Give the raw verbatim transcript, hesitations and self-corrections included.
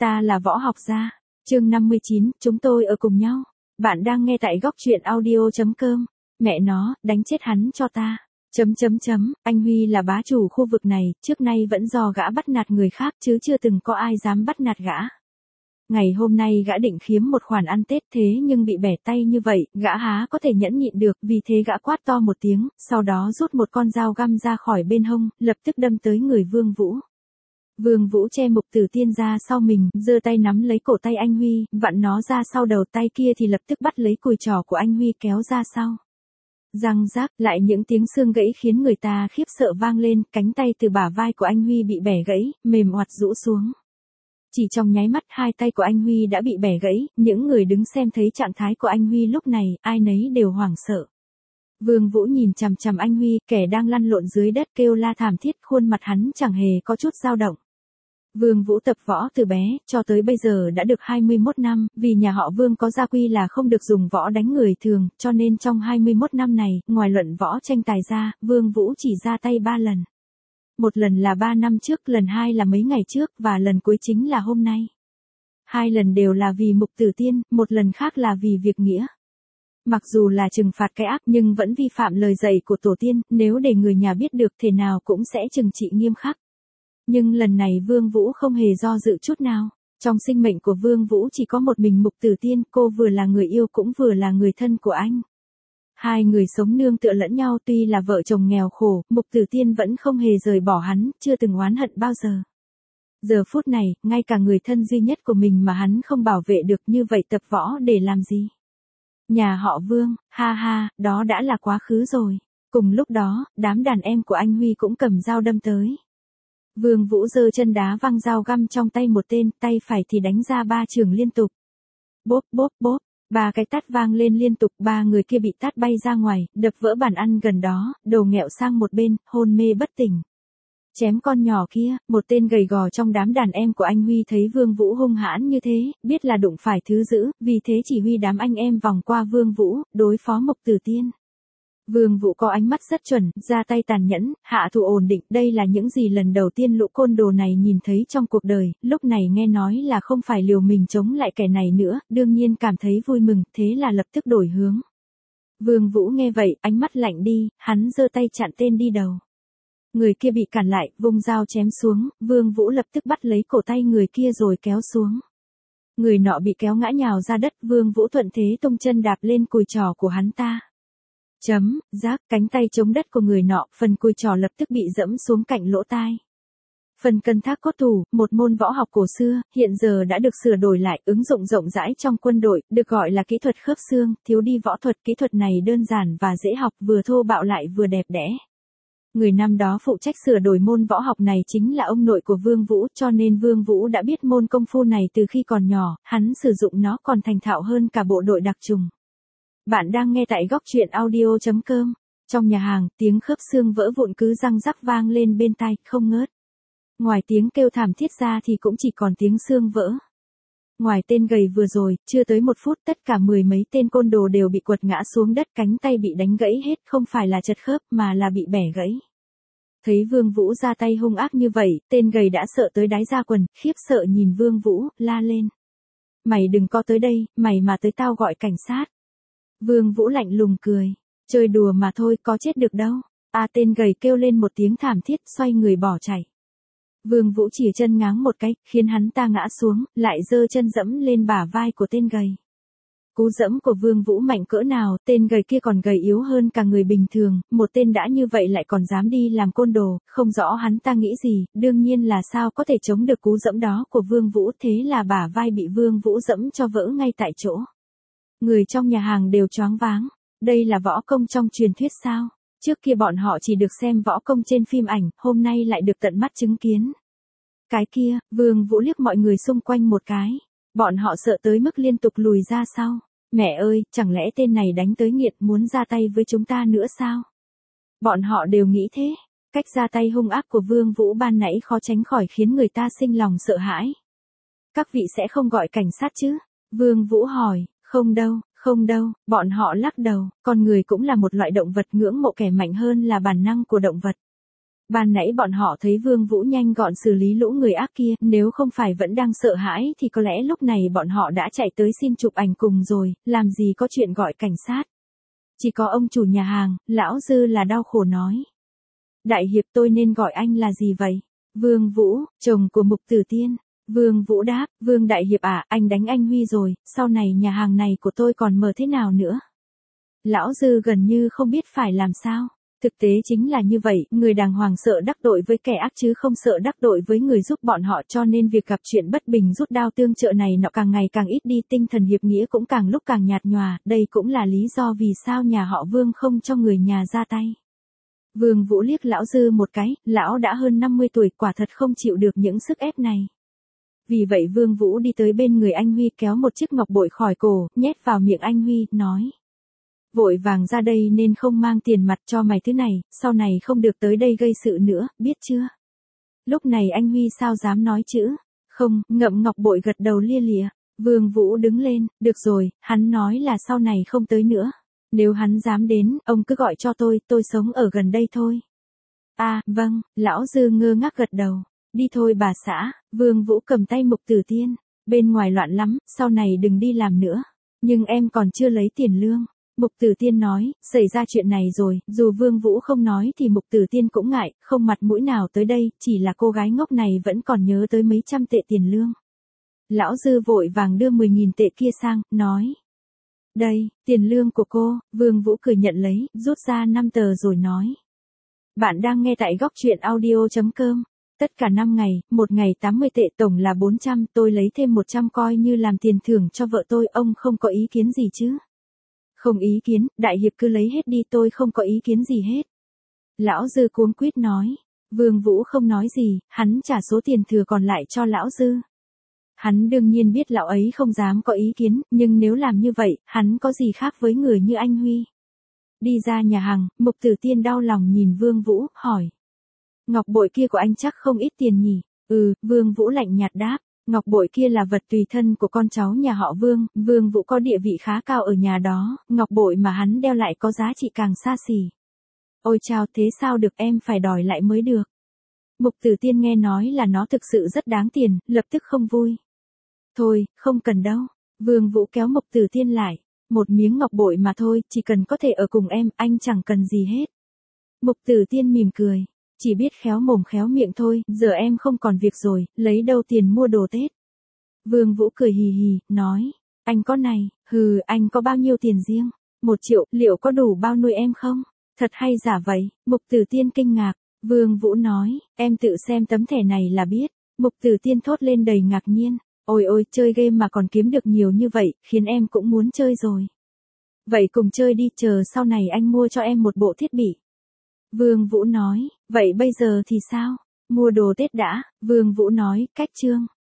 Ta là Võ Học Gia. Chương năm mươi chín, chúng tôi ở cùng nhau. Bạn đang nghe tại góc truyện audio chấm com. Mẹ nó, đánh chết hắn cho ta. Chấm chấm chấm, anh Huy là bá chủ khu vực này, trước nay vẫn do gã bắt nạt người khác chứ chưa từng có ai dám bắt nạt gã. Ngày hôm nay gã định khiếm một khoản ăn Tết thế nhưng bị bẻ tay như vậy, gã há có thể nhẫn nhịn được, vì thế gã quát to một tiếng, sau đó rút một con dao găm ra khỏi bên hông, lập tức đâm tới người Vương Vũ. Vương Vũ che Mục Tử Tiên ra sau mình, giơ tay nắm lấy cổ tay anh Huy, vặn nó ra sau đầu, tay kia thì lập tức bắt lấy cùi trỏ của anh Huy kéo ra sau. Răng rác, lại những tiếng xương gãy khiến người ta khiếp sợ vang lên, cánh tay từ bả vai của anh Huy bị bẻ gãy, mềm oặt rũ xuống. Chỉ trong nháy mắt hai tay của anh Huy đã bị bẻ gãy, những người đứng xem thấy trạng thái của anh Huy lúc này, ai nấy đều hoảng sợ. Vương Vũ nhìn chằm chằm anh Huy, kẻ đang lăn lộn dưới đất kêu la thảm thiết, khuôn mặt hắn chẳng hề có chút dao động. Vương Vũ tập võ từ bé, cho tới bây giờ đã được hai mươi mốt năm, vì nhà họ Vương có gia quy là không được dùng võ đánh người thường, cho nên trong hai mươi mốt năm này, ngoài luận võ tranh tài ra, Vương Vũ chỉ ra tay ba lần. Một lần là ba năm trước, lần hai là mấy ngày trước, và lần cuối chính là hôm nay. Hai lần đều là vì Mục Tử Tiên, một lần khác là vì việc nghĩa. Mặc dù là trừng phạt cái ác nhưng vẫn vi phạm lời dạy của tổ tiên, nếu để người nhà biết được thể nào cũng sẽ trừng trị nghiêm khắc. Nhưng lần này Vương Vũ không hề do dự chút nào. Trong sinh mệnh của Vương Vũ chỉ có một mình Mục Tử Tiên, cô vừa là người yêu cũng vừa là người thân của anh. Hai người sống nương tựa lẫn nhau, tuy là vợ chồng nghèo khổ, Mục Tử Tiên vẫn không hề rời bỏ hắn, chưa từng oán hận bao giờ. Giờ phút này, ngay cả người thân duy nhất của mình mà hắn không bảo vệ được, như vậy tập võ để làm gì? Nhà họ Vương, ha ha, đó đã là quá khứ rồi. Cùng lúc đó, đám đàn em của anh Huy cũng cầm dao đâm tới. Vương Vũ giơ chân đá văng dao găm trong tay một tên, tay phải thì đánh ra ba chưởng liên tục. Bốp bốp bốp, ba cái tát vang lên liên tục, ba người kia bị tát bay ra ngoài, đập vỡ bàn ăn gần đó, đầu nghẹo sang một bên, hôn mê bất tỉnh. Chém con nhỏ kia, một tên gầy gò trong đám đàn em của anh Huy thấy Vương Vũ hung hãn như thế, biết là đụng phải thứ dữ, vì thế chỉ huy đám anh em vòng qua Vương Vũ, đối phó Mục Tử Tiên. Vương Vũ có ánh mắt rất chuẩn, ra tay tàn nhẫn, hạ thủ ổn định, đây là những gì lần đầu tiên lũ côn đồ này nhìn thấy trong cuộc đời, lúc này nghe nói là không phải liều mình chống lại kẻ này nữa, đương nhiên cảm thấy vui mừng, thế là lập tức đổi hướng. Vương Vũ nghe vậy, ánh mắt lạnh đi, hắn giơ tay chặn tên đi đầu. Người kia bị cản lại, vung dao chém xuống, Vương Vũ lập tức bắt lấy cổ tay người kia rồi kéo xuống. Người nọ bị kéo ngã nhào ra đất, Vương Vũ thuận thế tung chân đạp lên cùi trỏ của hắn ta. Chấm, rác, cánh tay chống đất của người nọ, phần cùi trỏ lập tức bị dẫm xuống cạnh lỗ tai. Phần cân thác cốt thủ, một môn võ học cổ xưa, hiện giờ đã được sửa đổi lại, ứng dụng rộng rãi trong quân đội, được gọi là kỹ thuật khớp xương, thiếu đi võ thuật, kỹ thuật này đơn giản và dễ học, vừa thô bạo lại vừa đẹp đẽ. Người năm đó phụ trách sửa đổi môn võ học này chính là ông nội của Vương Vũ, cho nên Vương Vũ đã biết môn công phu này từ khi còn nhỏ, hắn sử dụng nó còn thành thạo hơn cả bộ đội đặc trùng. Bạn đang nghe tại góc truyện audio chấm com. Trong nhà hàng, tiếng khớp xương vỡ vụn cứ răng rắc vang lên bên tai, không ngớt. Ngoài tiếng kêu thảm thiết ra thì cũng chỉ còn tiếng xương vỡ. Ngoài tên gầy vừa rồi, chưa tới một phút tất cả mười mấy tên côn đồ đều bị quật ngã xuống đất, cánh tay bị đánh gãy hết, không phải là chật khớp mà là bị bẻ gãy. Thấy Vương Vũ ra tay hung ác như vậy, tên gầy đã sợ tới đáy da quần, khiếp sợ nhìn Vương Vũ, la lên. Mày đừng có tới đây, mày mà tới tao gọi cảnh sát. Vương Vũ lạnh lùng cười. Chơi đùa mà thôi, có chết được đâu. À, tên gầy kêu lên một tiếng thảm thiết, xoay người bỏ chạy. Vương Vũ chìa chân ngáng một cái, khiến hắn ta ngã xuống, lại giơ chân dẫm lên bả vai của tên gầy. Cú dẫm của Vương Vũ mạnh cỡ nào, tên gầy kia còn gầy yếu hơn cả người bình thường, một tên đã như vậy lại còn dám đi làm côn đồ, không rõ hắn ta nghĩ gì, đương nhiên là sao có thể chống được cú dẫm đó của Vương Vũ, thế là bả vai bị Vương Vũ dẫm cho vỡ ngay tại chỗ. Người trong nhà hàng đều choáng váng, đây là võ công trong truyền thuyết sao? Trước kia bọn họ chỉ được xem võ công trên phim ảnh, hôm nay lại được tận mắt chứng kiến. Cái kia, Vương Vũ liếc mọi người xung quanh một cái. Bọn họ sợ tới mức liên tục lùi ra sau. Mẹ ơi, chẳng lẽ tên này đánh tới nghiện muốn ra tay với chúng ta nữa sao? Bọn họ đều nghĩ thế. Cách ra tay hung ác của Vương Vũ ban nãy khó tránh khỏi khiến người ta sinh lòng sợ hãi. Các vị sẽ không gọi cảnh sát chứ? Vương Vũ hỏi. Không đâu, không đâu, bọn họ lắc đầu, con người cũng là một loại động vật, ngưỡng mộ kẻ mạnh hơn là bản năng của động vật. Ban nãy bọn họ thấy Vương Vũ nhanh gọn xử lý lũ người ác kia, nếu không phải vẫn đang sợ hãi thì có lẽ lúc này bọn họ đã chạy tới xin chụp ảnh cùng rồi, làm gì có chuyện gọi cảnh sát. Chỉ có ông chủ nhà hàng, lão Dư là đau khổ nói. Đại hiệp tôi nên gọi anh là gì vậy? Vương Vũ, chồng của Mục Tử Tiên. Vương Vũ đáp, Vương Đại hiệp à, anh đánh anh Huy rồi, sau này nhà hàng này của tôi còn mở thế nào nữa? Lão Dư gần như không biết phải làm sao. Thực tế chính là như vậy, người đàng hoàng sợ đắc tội với kẻ ác chứ không sợ đắc tội với người giúp bọn họ, cho nên việc gặp chuyện bất bình rút đao tương trợ này nọ càng ngày càng ít đi, tinh thần hiệp nghĩa cũng càng lúc càng nhạt nhòa, đây cũng là lý do vì sao nhà họ Vương không cho người nhà ra tay. Vương Vũ liếc lão Dư một cái, lão đã hơn năm mươi tuổi, quả thật không chịu được những sức ép này. Vì vậy Vương Vũ đi tới bên người anh Huy kéo một chiếc ngọc bội khỏi cổ, nhét vào miệng anh Huy, nói. Vội vàng ra đây nên không mang tiền mặt cho mày thứ này, sau này không được tới đây gây sự nữa, biết chưa? Lúc này anh Huy sao dám nói chữ, không, ngậm ngọc bội gật đầu lia lịa. Vương Vũ đứng lên, được rồi, hắn nói là sau này không tới nữa. Nếu hắn dám đến, ông cứ gọi cho tôi, tôi sống ở gần đây thôi. À, vâng, lão Dư ngơ ngác gật đầu. Đi thôi bà xã, Vương Vũ cầm tay Mục Tử Tiên. Bên ngoài loạn lắm, sau này đừng đi làm nữa. Nhưng em còn chưa lấy tiền lương. Mục Tử Tiên nói, xảy ra chuyện này rồi, dù Vương Vũ không nói thì Mục Tử Tiên cũng ngại, không mặt mũi nào tới đây, chỉ là cô gái ngốc này vẫn còn nhớ tới mấy trăm tệ tiền lương. Lão Dư vội vàng đưa mười nghìn tệ kia sang, nói. Đây, tiền lương của cô, Vương Vũ cười nhận lấy, rút ra năm tờ rồi nói. Bạn đang nghe tại góc truyện audio chấm com. Tất cả năm ngày, một ngày tám mươi tệ, tổng là bốn trăm, tôi lấy thêm một trăm coi như làm tiền thưởng cho vợ tôi, ông không có ý kiến gì chứ? Không ý kiến, đại hiệp cứ lấy hết đi, tôi không có ý kiến gì hết. Lão Dư cuống quýt nói. Vương Vũ không nói gì, hắn trả số tiền thừa còn lại cho lão Dư. Hắn đương nhiên biết lão ấy không dám có ý kiến, nhưng nếu làm như vậy, hắn có gì khác với người như anh Huy. Đi ra nhà hàng, Mục Tử Tiên đau lòng nhìn Vương Vũ, hỏi. Ngọc bội kia của anh chắc không ít tiền nhỉ? Ừ, Vương Vũ lạnh nhạt đáp. Ngọc bội kia là vật tùy thân của con cháu nhà họ Vương, Vương Vũ có địa vị khá cao ở nhà đó, ngọc bội mà hắn đeo lại có giá trị càng xa xỉ. Ôi chao, thế sao được, em phải đòi lại mới được. Mục Tử Tiên nghe nói là nó thực sự rất đáng tiền, lập tức không vui. Thôi, không cần đâu. Vương Vũ kéo Mục Tử Tiên lại. Một miếng ngọc bội mà thôi, chỉ cần có thể ở cùng em, anh chẳng cần gì hết. Mục Tử Tiên mỉm cười. Chỉ biết khéo mồm khéo miệng thôi, giờ em không còn việc rồi, lấy đâu tiền mua đồ Tết. Vương Vũ cười hì hì, nói, anh có này, hừ, anh có bao nhiêu tiền riêng? Một triệu, liệu có đủ bao nuôi em không? Thật hay giả vậy? Mục Tử Tiên kinh ngạc. Vương Vũ nói, em tự xem tấm thẻ này là biết. Mục Tử Tiên thốt lên đầy ngạc nhiên. Ôi ôi, chơi game mà còn kiếm được nhiều như vậy, khiến em cũng muốn chơi rồi. Vậy cùng chơi đi, chờ sau này anh mua cho em một bộ thiết bị. Vương Vũ nói, vậy bây giờ thì sao? Mua đồ Tết đã, Vương Vũ nói, cách chương.